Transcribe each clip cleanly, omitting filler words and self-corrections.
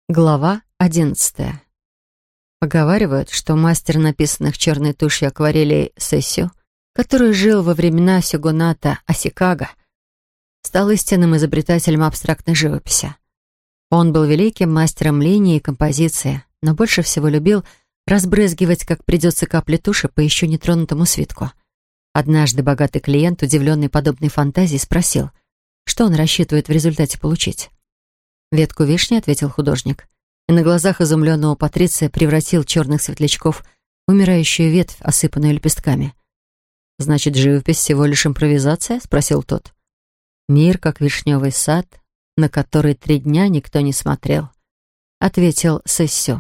Глава 11. Поговаривают, что мастер написанных черной тушью акварелей Сэссю, который жил во времена сёгуната Асикага, стал истинным изобретателем абстрактной живописи. Он был великим мастером линии и композиции, но больше всего любил разбрызгивать, как придется, капли туши по еще нетронутому свитку. Однажды богатый клиент, удивленный подобной фантазией, спросил, что он рассчитывает в результате получить. «Ветку вишни», — ответил художник, и на глазах изумленного Патриция превратил черных светлячков в умирающую ветвь, осыпанную лепестками. «Значит, живопись всего лишь импровизация?» — спросил тот. «Мир, как вишневый сад, на который 3 дня никто не смотрел», — ответил Сэссю.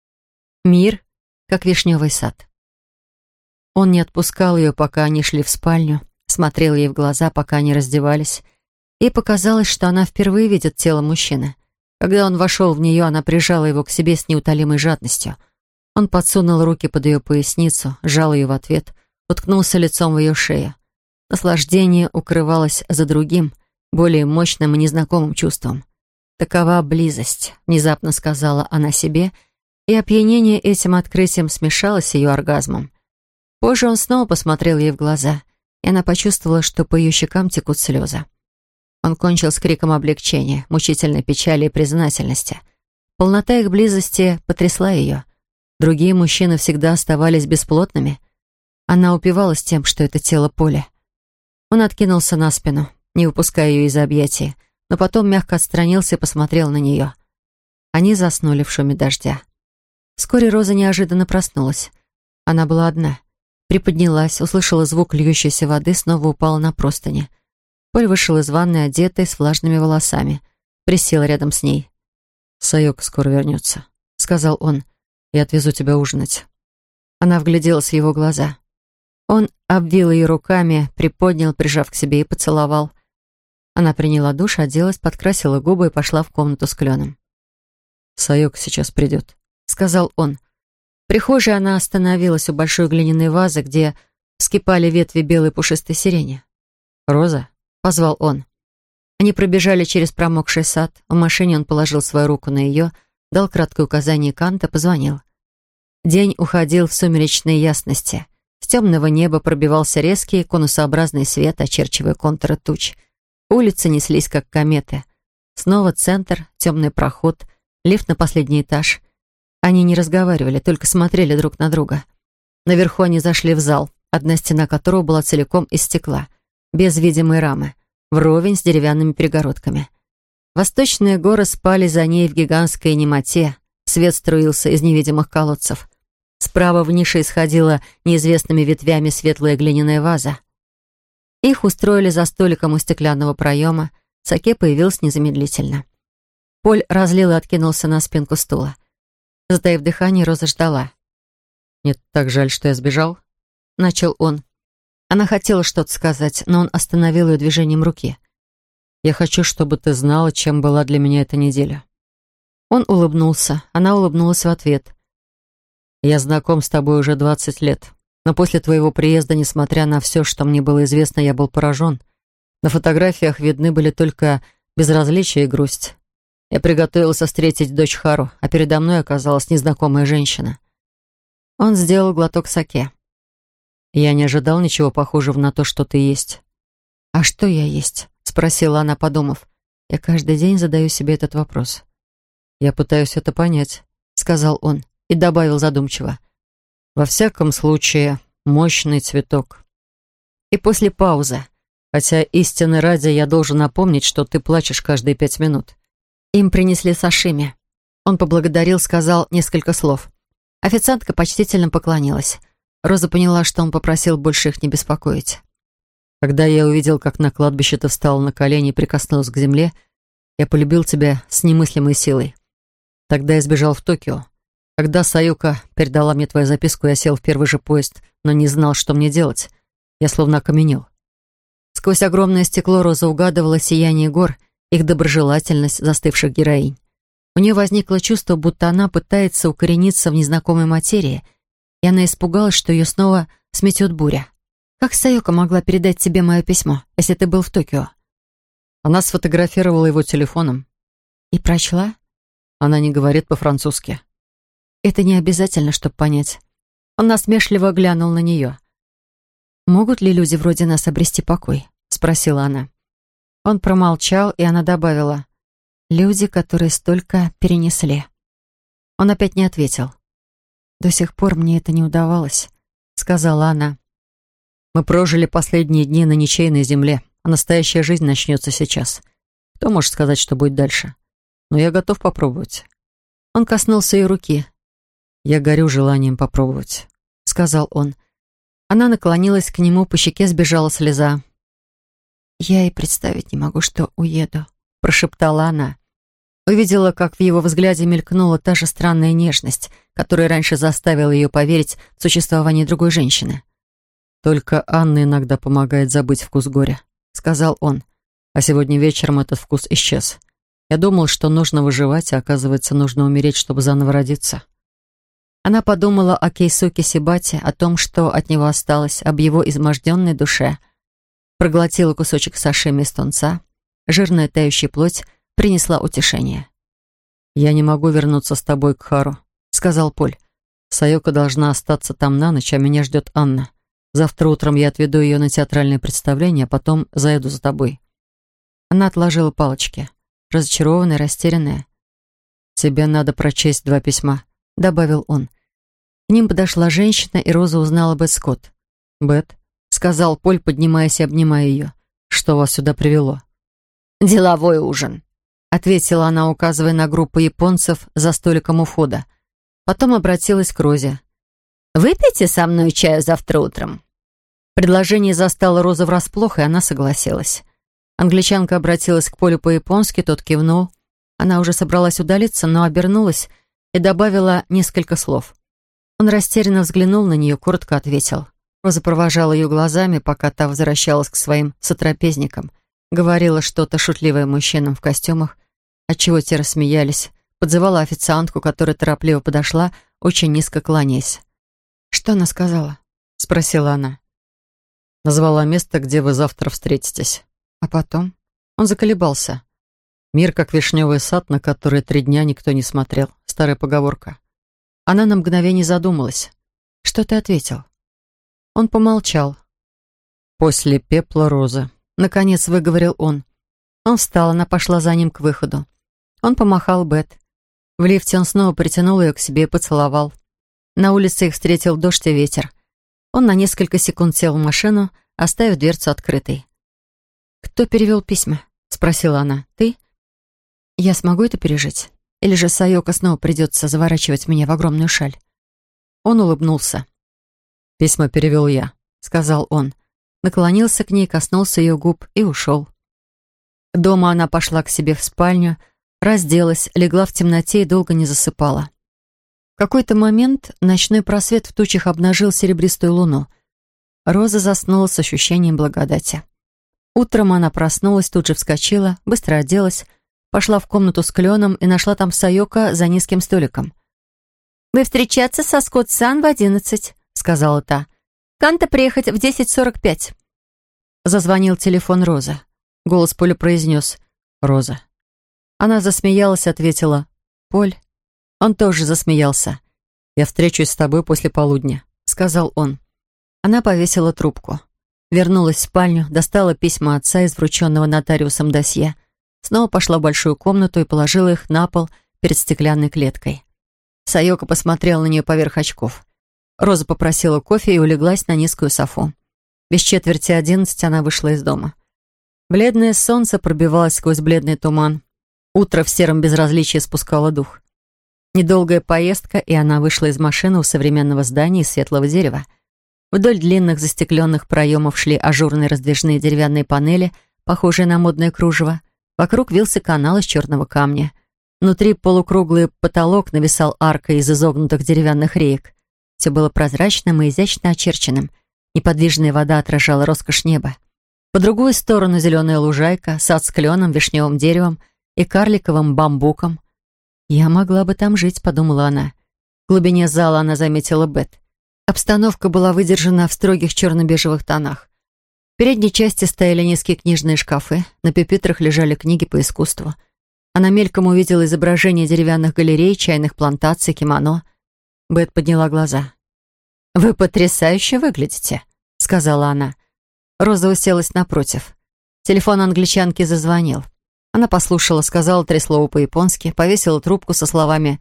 «Мир, как вишневый сад». Он не отпускал ее, пока они шли в спальню, смотрел ей в глаза, пока они раздевались, и показалось, что она впервые видит тело мужчины. Когда он вошел в нее, она прижала его к себе с неутолимой жадностью. Он подсунул руки под ее поясницу, сжал ее в ответ, уткнулся лицом в ее шею. Наслаждение укрывалось за другим, более мощным и незнакомым чувством. «Такова близость», — внезапно сказала она себе, и опьянение этим открытием смешалось с ее оргазмом. Позже он снова посмотрел ей в глаза, и она почувствовала, что по ее щекам текут слезы. Он кончил с криком облегчения, мучительной печали и признательности. Полнота их близости потрясла ее. Другие мужчины всегда оставались бесплотными. Она упивалась тем, что это тело Поля. Он откинулся на спину, не выпуская ее из объятий, но потом мягко отстранился и посмотрел на нее. Они заснули в шуме дождя. Вскоре Роза неожиданно проснулась. Она была одна. Приподнялась, услышала звук льющейся воды, снова упала на простыни. Поль вышел из ванной, одетый, с влажными волосами. Присел рядом с ней. «Сайока скоро вернется», — сказал он. «Я отвезу тебя ужинать». Она вгляделась в его глаза. Он обвил ее руками, приподнял, прижав к себе, и поцеловал. Она приняла душ, оделась, подкрасила губы и пошла в комнату с кленом. «Сайока сейчас придет», — сказал он. В прихожей она остановилась у большой глиняной вазы, где вскипали ветви белой пушистой сирени. «Роза?» — позвал он. Они пробежали через промокший сад. В машине он положил свою руку на ее, дал краткое указание Канта, позвонил. День уходил в сумеречной ясности. С темного неба пробивался резкий конусообразный свет, очерчивая контуры туч. Улицы неслись, как кометы. Снова центр, темный проход, лифт на последний этаж. Они не разговаривали, только смотрели друг на друга. Наверху они зашли в зал, одна стена которого была целиком из стекла, без видимой рамы, вровень с деревянными перегородками. Восточные горы спали за ней в гигантской немоте, свет струился из невидимых колодцев. Справа в нише исходила неизвестными ветвями светлая глиняная ваза. Их устроили за столиком у стеклянного проема. Саке появился незамедлительно. Поль разлил и откинулся на спинку стула. Затаив дыхание, Роза ждала. «Мне так жаль, что я сбежал», — начал он. Она хотела что-то сказать, но он остановил ее движением руки. «Я хочу, чтобы ты знала, чем была для меня эта неделя». Он улыбнулся, она улыбнулась в ответ. «Я знаком с тобой уже 20 лет, но после твоего приезда, несмотря на все, что мне было известно, я был поражен. На фотографиях видны были только безразличие и грусть. Я приготовился встретить дочь Хару, а передо мной оказалась незнакомая женщина». Он сделал глоток саке. «Я не ожидал ничего похожего на то, что ты есть». «А что я есть?» — спросила она, подумав. «Я каждый день задаю себе этот вопрос». «Я пытаюсь это понять», — сказал он и добавил задумчиво. «Во всяком случае, мощный цветок». И после паузы. «Хотя истины ради я должен напомнить, что ты плачешь каждые 5 минут». Им принесли сашими. Он поблагодарил, сказал несколько слов. Официантка почтительно поклонилась. Роза поняла, что он попросил больше их не беспокоить. «Когда я увидел, как на кладбище ты встала на колени и прикоснулась к земле, я полюбил тебя с немыслимой силой. Тогда я сбежал в Токио. Когда Сайока передала мне твою записку, я сел в первый же поезд, но не знал, что мне делать. Я словно окаменел». Сквозь огромное стекло Роза угадывала сияние гор, их доброжелательность застывших героинь. У нее возникло чувство, будто она пытается укорениться в незнакомой материи, и она испугалась, что ее снова сметет буря. «Как Сайока могла передать тебе мое письмо, если ты был в Токио?» Она сфотографировала его телефоном. «И прочла?» Она не говорит по-французски. Это не обязательно, чтобы понять. Он насмешливо глянул на нее. «Могут ли люди вроде нас обрести покой?» — спросила она. Он промолчал, и она добавила: «Люди, которые столько перенесли». Он опять не ответил. «До сих пор мне это не удавалось», — сказала она. Мы прожили последние дни на ничейной земле, а настоящая жизнь начнется сейчас. Кто может сказать, что будет дальше? Но я готов попробовать». Он коснулся ее руки. «Я горю желанием попробовать», — сказал он. Она наклонилась к нему, по щеке сбежала слеза. «Я и представить не могу, что уеду», — прошептала она. Увидела, как в его взгляде мелькнула та же странная нежность, которая раньше заставила ее поверить в существование другой женщины. «Только Анна иногда помогает забыть вкус горя», — сказал он. «А сегодня вечером этот вкус исчез. Я думал, что нужно выживать, а оказывается, нужно умереть, чтобы заново родиться». Она подумала о Кейсуке Сибате, о том, что от него осталось, об его изможденной душе. Проглотила кусочек сашими из тунца. Жирная тающая плоть принесла утешение. «Я не могу вернуться с тобой к Хару», — сказал Поль. «Сайока должна остаться там на ночь, а меня ждет Анна. Завтра утром я отведу ее на театральное представление, а потом заеду за тобой». Она отложила палочки, разочарованная, растерянная. «Тебе надо прочесть 2 письма», — добавил он. К ним подошла женщина, и Роза узнала Бет Скотт. «Бет», — сказал Поль, поднимаясь и обнимая ее, — «что вас сюда привело?» «Деловой ужин», — ответила она, указывая на группу японцев за столиком у входа. Потом обратилась к Розе. «Выпейте со мной чаю завтра утром». Предложение застало Розу врасплох, и она согласилась. Англичанка обратилась к Полю по-японски, тот кивнул. Она уже собралась удалиться, но обернулась и добавила несколько слов. Он растерянно взглянул на нее, коротко ответил. Роза провожала ее глазами, пока та возвращалась к своим сотрапезникам. Говорила что-то шутливое мужчинам в костюмах, отчего те рассмеялись. Подзывала официантку, которая торопливо подошла, очень низко кланяясь. «Что она сказала?» — спросила она. «Назвала место, где вы завтра встретитесь». «А потом?» Он заколебался. «Мир, как вишневый сад, на который 3 дня никто не смотрел». Старая поговорка. Она на мгновение задумалась. «Что ты ответил?» Он помолчал. «После пепла розы», — наконец выговорил он. Он встал, она пошла за ним к выходу. Он помахал Бет. В лифте он снова притянул ее к себе и поцеловал. На улице их встретил дождь и ветер. Он на несколько секунд сел в машину, оставив дверцу открытой. «Кто перевел письма?» — спросила она. «Ты? Я смогу это пережить? Или же Сайока снова придется заворачивать меня в огромную шаль?» Он улыбнулся. «Письма перевел я», — сказал он. Наклонился к ней, коснулся ее губ и ушел. Дома она пошла к себе в спальню, разделась, легла в темноте и долго не засыпала. В какой-то момент ночной просвет в тучах обнажил серебристую луну. Роза заснула с ощущением благодати. Утром она проснулась, тут же вскочила, быстро оделась, пошла в комнату с кленом и нашла там Сайока за низким столиком. «Вы встречаться со Скотт-сан в 11», — сказала та. «Канта приехать в 10:45». Зазвонил телефон Розы. Голос Поля произнес: «Роза». Она засмеялась, ответила: «Поль». Он тоже засмеялся. «Я встречусь с тобой после полудня», — сказал он. Она повесила трубку. Вернулась в спальню, достала письма отца из врученного нотариусом досье. Снова пошла в большую комнату и положила их на пол перед стеклянной клеткой. Сайока посмотрела на нее поверх очков. Роза попросила кофе и улеглась на низкую софу. Без 10:45 она вышла из дома. Бледное солнце пробивалось сквозь бледный туман. Утро в сером безразличии спускало дух. Недолгая поездка, и она вышла из машины у современного здания из светлого дерева. Вдоль длинных застекленных проемов шли ажурные раздвижные деревянные панели, похожие на модное кружево. Вокруг вился канал из черного камня. Внутри полукруглый потолок нависал аркой из изогнутых деревянных реек. Все было прозрачным и изящно очерченным. Неподвижная вода отражала роскошь неба. По другую сторону зеленая лужайка, сад с кленом, вишневым деревом и карликовым бамбуком. «Я могла бы там жить», — подумала она. В глубине зала она заметила Бет. Обстановка была выдержана в строгих черно-бежевых тонах. В передней части стояли низкие книжные шкафы, на пюпитрах лежали книги по искусству. Она мельком увидела изображение деревянных галерей, чайных плантаций, кимоно. Бет подняла глаза. «Вы потрясающе выглядите», — сказала она. Роза уселась напротив. Телефон англичанки зазвонил. Она послушала, сказала 3 слова по-японски, повесила трубку со словами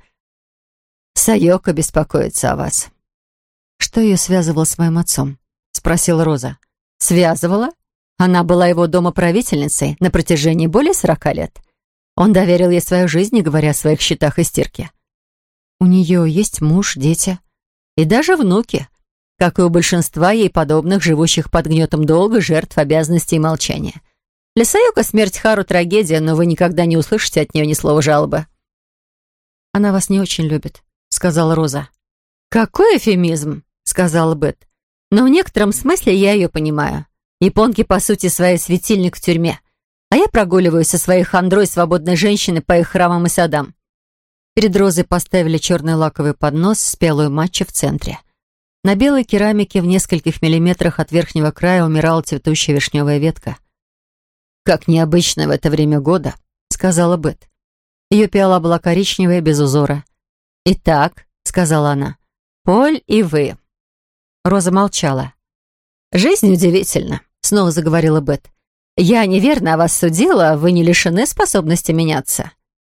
«Сайока беспокоится о вас». «Что ее связывало с моим отцом?» — спросила Роза. «Связывала? Она была его домоправительницей на протяжении более 40 лет. Он доверил ей свою жизнь, не говоря о своих счетах и стирке. У нее есть муж, дети и даже внуки, как и у большинства ей подобных, живущих под гнетом долга, жертв, обязанностей и молчания. Для Сайока смерть Хару — трагедия, но вы никогда не услышите от нее ни слова жалобы». «Она вас не очень любит», — сказала Роза. «Какой эвфемизм», — сказала Бет. «Но в некотором смысле я ее понимаю. Японки, по сути, своей светильник в тюрьме, а я прогуливаюсь со своей хандрой свободной женщины по их храмам и садам». Перед Розой поставили черный лаковый поднос с пиалой матча в центре. На белой керамике в нескольких миллиметрах от верхнего края умирала цветущая вишневая ветка. «Как необычно в это время года», — сказала Бет. Ее пиала была коричневая, без узора. «Итак», — сказала она, — «Поль и вы». Роза молчала. «Жизнь удивительна», — снова заговорила Бет. «Я неверно о вас судила, вы не лишены способности меняться».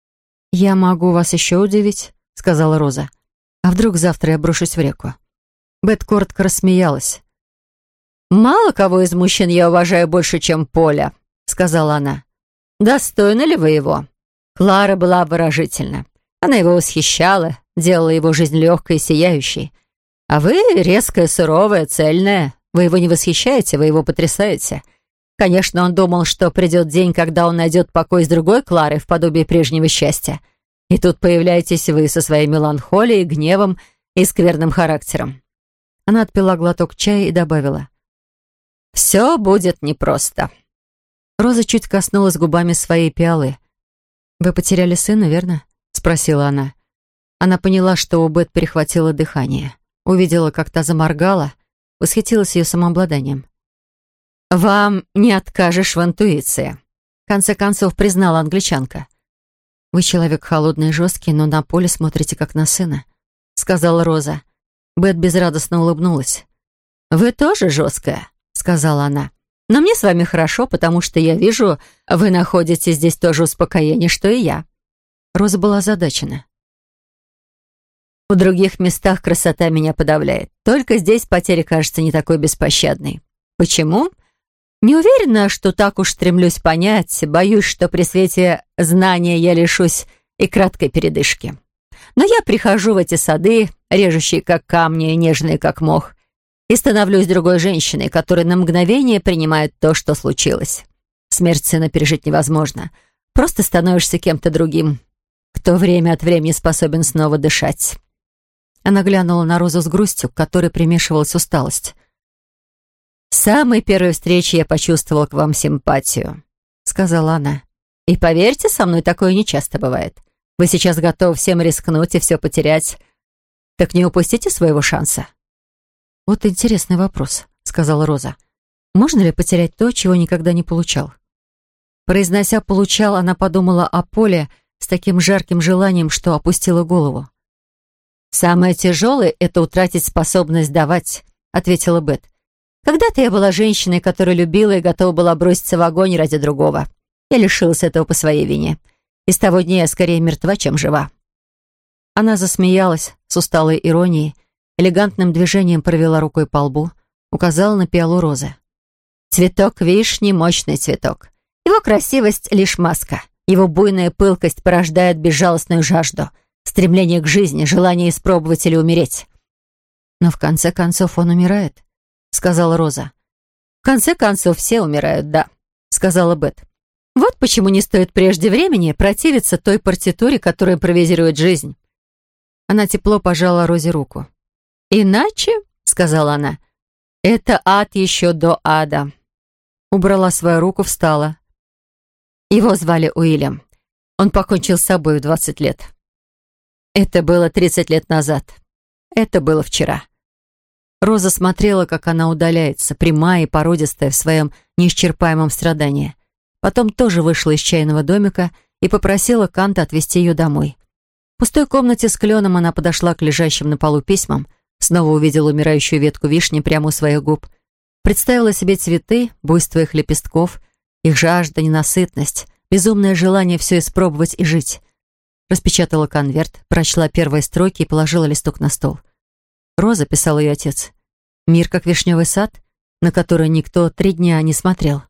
«Я могу вас еще удивить», — сказала Роза. «А вдруг завтра я брошусь в реку?» Бет коротко рассмеялась. «Мало кого из мужчин я уважаю больше, чем Поля», — сказала она. «Достойны ли вы его?» Клара была обворожительна. Она его восхищала, делала его жизнь легкой и сияющей. А вы резкая, суровая, цельная. Вы его не восхищаете, вы его потрясаете. Конечно, он думал, что придет день, когда он найдет покой с другой Кларой в подобии прежнего счастья. И тут появляетесь вы со своей меланхолией, гневом и скверным характером». Она отпила глоток чая и добавила: «Все будет непросто». Роза чуть коснулась губами своей пиалы. «Вы потеряли сына, верно?» — спросила она. Она поняла, что у Бет перехватило дыхание. Увидела, как та заморгала, восхитилась ее самообладанием. «Вам не откажешь в интуиции», — в конце концов признала англичанка. «Вы человек холодный и жесткий, но на Поле смотрите как на сына», — сказала Роза. Бет безрадостно улыбнулась. «Вы тоже жесткая», — сказала она. «Но мне с вами хорошо, потому что я вижу, вы находите здесь то же успокоение, что и я». Роза была озадачена. «В других местах красота меня подавляет. Только здесь потеря кажется не такой беспощадной. Почему? Не уверена, что так уж стремлюсь понять. Боюсь, что при свете знания я лишусь и краткой передышки. Но я прихожу в эти сады, режущие как камни и нежные как мох, и становлюсь другой женщиной, которая на мгновение принимает то, что случилось. Смерть сына пережить невозможно. Просто становишься кем-то другим, кто время от времени способен снова дышать». Она глянула на Розу с грустью, к которой примешивалась усталость. «С самой первой встречи я почувствовала к вам симпатию», — сказала она. «И поверьте, со мной такое нечасто бывает. Вы сейчас готовы всем рискнуть и все потерять. Так не упустите своего шанса». «Вот интересный вопрос», — сказала Роза. «Можно ли потерять то, чего никогда не получал?» Произнося «получал», она подумала о Поле с таким жарким желанием, что опустила голову. «Самое тяжелое — это утратить способность давать», — ответила Бет. «Когда-то я была женщиной, которая любила и готова была броситься в огонь ради другого. Я лишилась этого по своей вине. И с того дня я скорее мертва, чем жива». Она засмеялась с усталой иронией, элегантным движением провела рукой по лбу, указала на пиалу Розы. «Цветок вишни — мощный цветок. Его красивость — лишь маска. Его буйная пылкость порождает безжалостную жажду, стремление к жизни, желание испробовать или умереть». «Но в конце концов он умирает», — сказала Роза. «В конце концов все умирают, да», — сказала Бет. «Вот почему не стоит прежде времени противиться той партитуре, которая импровизирует жизнь». Она тепло пожала Розе руку. «Иначе», — сказала она, — «это ад еще до ада». Убрала свою руку, встала. Его звали Уильям. Он покончил с собой в 20 лет. Это было 30 лет назад. Это было вчера. Роза смотрела, как она удаляется, прямая и породистая в своем неисчерпаемом страдании. Потом тоже вышла из чайного домика и попросила Канта отвезти ее домой. В пустой комнате с кленом она подошла к лежащим на полу письмам, снова увидела умирающую ветку вишни прямо у своих губ, представила себе цветы, буйство их лепестков, их жажда, ненасытность, безумное желание все испробовать и жить. Распечатала конверт, прочла первые строки и положила листок на стол. «Роза», — писал ее отец, — «мир, как вишневый сад, на который никто 3 дня не смотрел».